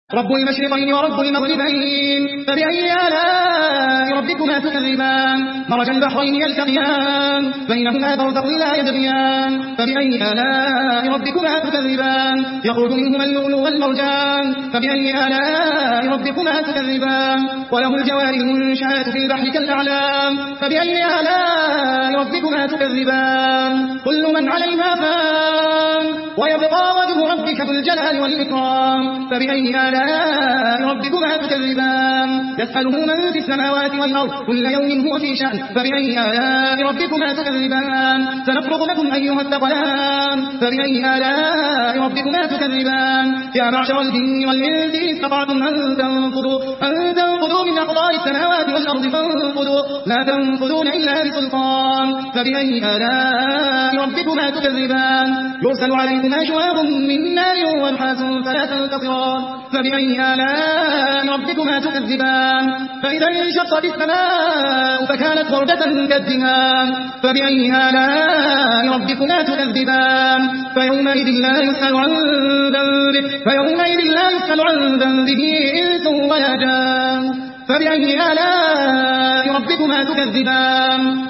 رب المشرقين ورب المغربين فبأي آلاء ربكما تكذبان مرج البحرين يلتقيان بينهما برزخ لا يبغيان فبأي آلاء ربكما تكذبان يخرج منهما اللؤلؤ والمرجان فبأي آلاء ربكما تكذبان وله الجوار المنشآت في البحر كالأعلام فبأي آلاء ربكما تكذبان كل من عليها فان ويبقى وجه ربك ذو الجلال والإكرام فبأي آلاء ربكما تكذبان يسأله من في السماوات والأرض كل يوم هو في شأن فبأي آلاء ربكما تكذبان سنفرغ لكم أيها الثقلان فبأي آلاء ربكما تكذبان يا معشر الجن والإنس إن استطعتم أن تنفذوا من أقطار السماوات والأرض فانفذوا لا تنفذون إلا بسلطان فبأي آلاء ربكما تكذبان يرسل عليكما شواظ من نار ونحاس فلا تنتصران فبأي آلاء ربكما تكذبان فإذا انشقت السماء فكانت وردة كالدهان فبأي آلاء ربكما تكذبان فيومئذ لا يسأل عن ذنبه إنس ولا جان فبأي آلاء ربكما تكذبان